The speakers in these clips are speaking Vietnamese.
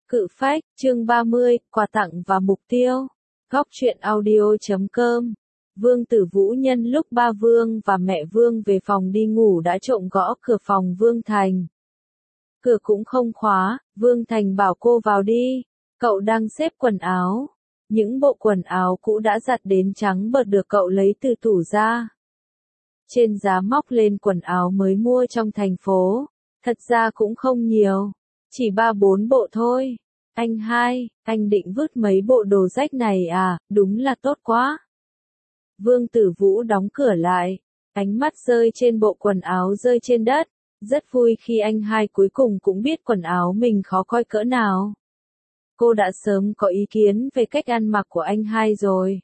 Cự phách, chương 30, quà tặng và mục tiêu. Góc truyện audio.com. Vương Tử Vũ nhân lúc ba Vương và mẹ Vương về phòng đi ngủ đã trộm gõ cửa phòng Vương Thành. Cửa cũng không khóa, Vương Thành bảo cô vào đi. Cậu đang xếp quần áo. Những bộ quần áo cũ đã giặt đến trắng bợt được cậu lấy từ tủ ra. Trên giá móc lên quần áo mới mua trong thành phố. Thật ra cũng không nhiều. Chỉ 3-4 bộ thôi. Anh hai, anh định vứt mấy bộ đồ rách này à, đúng là tốt quá. Vương Tử Vũ đóng cửa lại. Ánh mắt rơi trên bộ quần áo rơi trên đất. Rất vui khi anh hai cuối cùng cũng biết quần áo mình khó coi cỡ nào. Cô đã sớm có ý kiến về cách ăn mặc của anh hai rồi.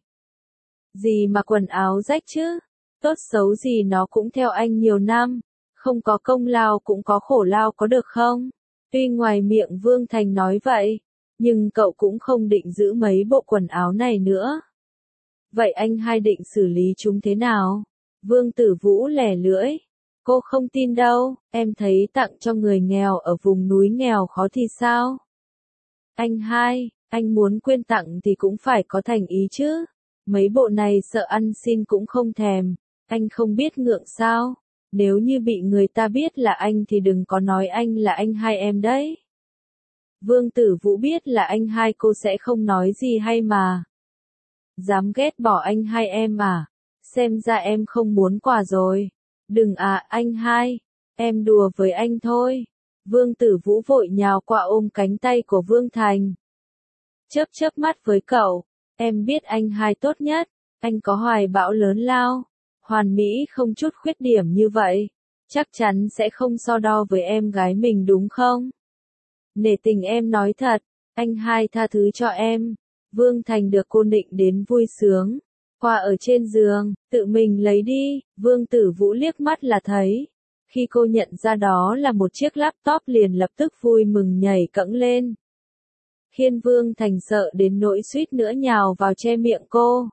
Gì mà quần áo rách chứ? Tốt xấu gì nó cũng theo anh nhiều năm. Không có công lao cũng có khổ lao có được không? Tuy ngoài miệng Vương Thành nói vậy, nhưng cậu cũng không định giữ mấy bộ quần áo này nữa. Vậy anh hai định xử lý chúng thế nào? Vương Tử Vũ lẻ lưỡi. Cô không tin đâu, em thấy tặng cho người nghèo ở vùng núi nghèo khó thì sao? Anh hai, anh muốn quyên tặng thì cũng phải có thành ý chứ. Mấy bộ này sợ ăn xin cũng không thèm, anh không biết ngượng sao? Nếu như bị người ta biết là anh thì đừng có nói anh là anh hai em đấy. Vương Tử Vũ biết là anh hai cô sẽ không nói gì hay mà. Dám ghét bỏ anh hai em à? Xem ra em không muốn quà rồi. Đừng à anh hai, em đùa với anh thôi. Vương Tử Vũ vội nhào qua ôm cánh tay của Vương Thành. Chớp chớp mắt với cậu, em biết anh hai tốt nhất, anh có hoài bão lớn lao. Hoàn mỹ không chút khuyết điểm như vậy, chắc chắn sẽ không so đo với em gái mình đúng không? Nể tình em nói thật, anh hai tha thứ cho em. Vương Thành được cô nịnh đến vui sướng. Quà ở trên giường, tự mình lấy đi, Vương Tử Vũ liếc mắt là thấy. Khi cô nhận ra đó là một chiếc laptop liền lập tức vui mừng nhảy cẫng lên. Khiến Vương Thành sợ đến nỗi suýt nữa nhào vào che miệng cô.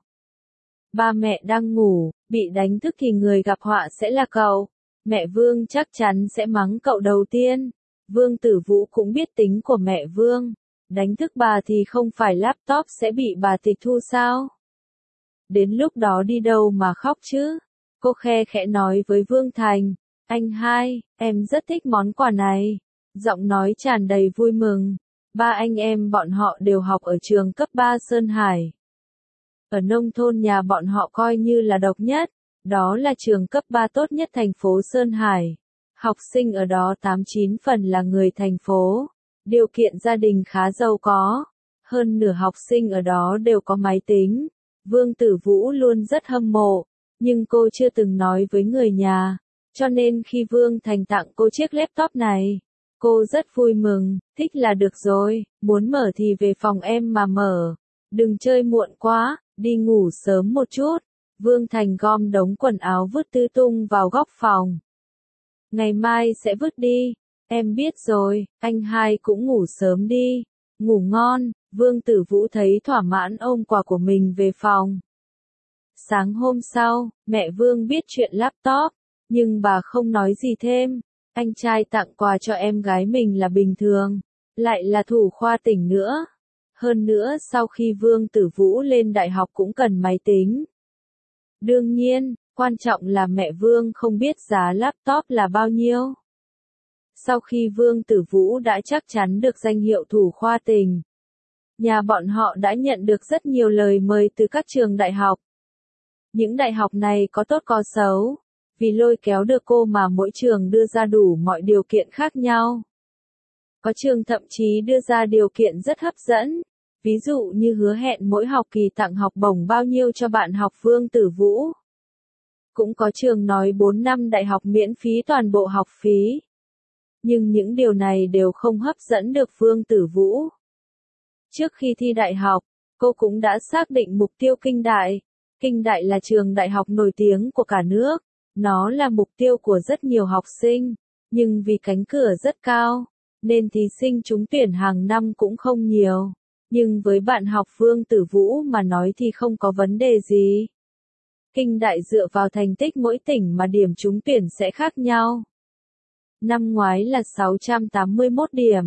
Ba mẹ đang ngủ, bị đánh thức thì người gặp họa sẽ là cậu. Mẹ Vương chắc chắn sẽ mắng cậu đầu tiên. Vương Tử Vũ cũng biết tính của mẹ Vương. Đánh thức bà thì không phải laptop sẽ bị bà tịch thu sao? Đến lúc đó đi đâu mà khóc chứ? Cô khe khẽ nói với Vương Thành. Anh hai, em rất thích món quà này. Giọng nói tràn đầy vui mừng. Ba anh em bọn họ đều học ở trường cấp 3 Sơn Hải. Ở nông thôn nhà bọn họ coi như là độc nhất. Đó là trường cấp 3 tốt nhất thành phố Sơn Hải. Học sinh ở đó 89 phần là người thành phố. Điều kiện gia đình khá giàu có. Hơn nửa học sinh ở đó đều có máy tính. Vương Tử Vũ luôn rất hâm mộ. Nhưng cô chưa từng nói với người nhà. Cho nên khi Vương Thành tặng cô chiếc laptop này, cô rất vui mừng, thích là được rồi, muốn mở thì về phòng em mà mở. Đừng chơi muộn quá, đi ngủ sớm một chút. Vương Thành gom đống quần áo vứt tứ tung vào góc phòng. Ngày mai sẽ vứt đi, em biết rồi, anh hai cũng ngủ sớm đi. Ngủ ngon, Vương Tử Vũ thấy thỏa mãn ôm quà của mình về phòng. Sáng hôm sau, mẹ Vương biết chuyện laptop, nhưng bà không nói gì thêm. Anh trai tặng quà cho em gái mình là bình thường, lại là thủ khoa tỉnh nữa. Hơn nữa sau khi Vương Tử Vũ lên đại học cũng cần máy tính. Đương nhiên, quan trọng là mẹ Vương không biết giá laptop là bao nhiêu. Sau khi Vương Tử Vũ đã chắc chắn được danh hiệu thủ khoa tỉnh, nhà bọn họ đã nhận được rất nhiều lời mời từ các trường đại học. Những đại học này có tốt có xấu, vì lôi kéo được cô mà mỗi trường đưa ra đủ mọi điều kiện khác nhau. Có trường thậm chí đưa ra điều kiện rất hấp dẫn, ví dụ như hứa hẹn mỗi học kỳ tặng học bổng bao nhiêu cho bạn học Vương Tử Vũ. Cũng có trường nói 4 năm đại học miễn phí toàn bộ học phí. Nhưng những điều này đều không hấp dẫn được Vương Tử Vũ. Trước khi thi đại học, cô cũng đã xác định mục tiêu Kinh Đại. Kinh Đại là trường đại học nổi tiếng của cả nước. Nó là mục tiêu của rất nhiều học sinh, nhưng vì cánh cửa rất cao, nên thí sinh trúng tuyển hàng năm cũng không nhiều. Nhưng với bạn học Vương Tử Vũ mà nói thì không có vấn đề gì. Kinh Đại dựa vào thành tích mỗi tỉnh mà điểm trúng tuyển sẽ khác nhau. Năm ngoái là 681 điểm,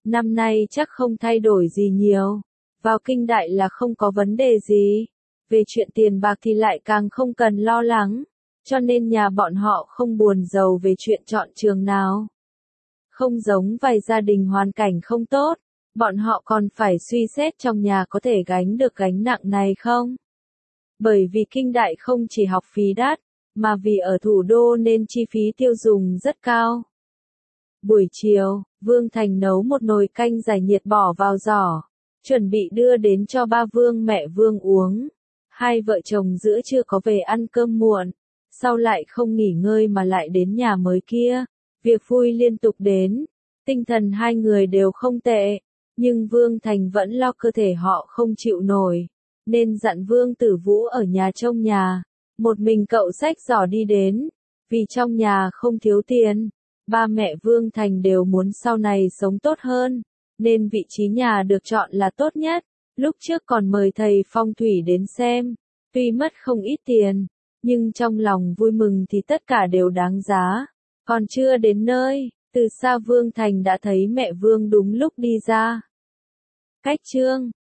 năm nay chắc không thay đổi gì nhiều. Vào kinh đại là không có vấn đề gì. Về chuyện tiền bạc thì lại càng không cần lo lắng. Cho nên nhà bọn họ không buồn rầu về chuyện chọn trường nào. Không giống vài gia đình hoàn cảnh không tốt, bọn họ còn phải suy xét trong nhà có thể gánh được gánh nặng này không. Bởi vì kinh đại không chỉ học phí đắt, mà vì ở thủ đô nên chi phí tiêu dùng rất cao. Buổi chiều, Vương Thành nấu một nồi canh giải nhiệt bỏ vào giỏ, chuẩn bị đưa đến cho ba Vương mẹ Vương uống. Hai vợ chồng giữa trưa có về ăn cơm muộn, sau lại không nghỉ ngơi mà lại đến nhà mới kia. Việc vui liên tục đến, tinh thần hai người đều không tệ, nhưng Vương Thành vẫn lo cơ thể họ không chịu nổi, nên dặn Vương Tử Vũ ở nhà trông nhà. Một mình cậu xách giỏ đi đến, vì trong nhà không thiếu tiền. Ba mẹ Vương Thành đều muốn sau này sống tốt hơn, nên vị trí nhà được chọn là tốt nhất. Lúc trước còn mời thầy phong thủy đến xem, tuy mất không ít tiền, nhưng trong lòng vui mừng thì tất cả đều đáng giá. Còn chưa đến nơi, từ xa Vương Thành đã thấy mẹ Vương đúng lúc đi ra. Cách chương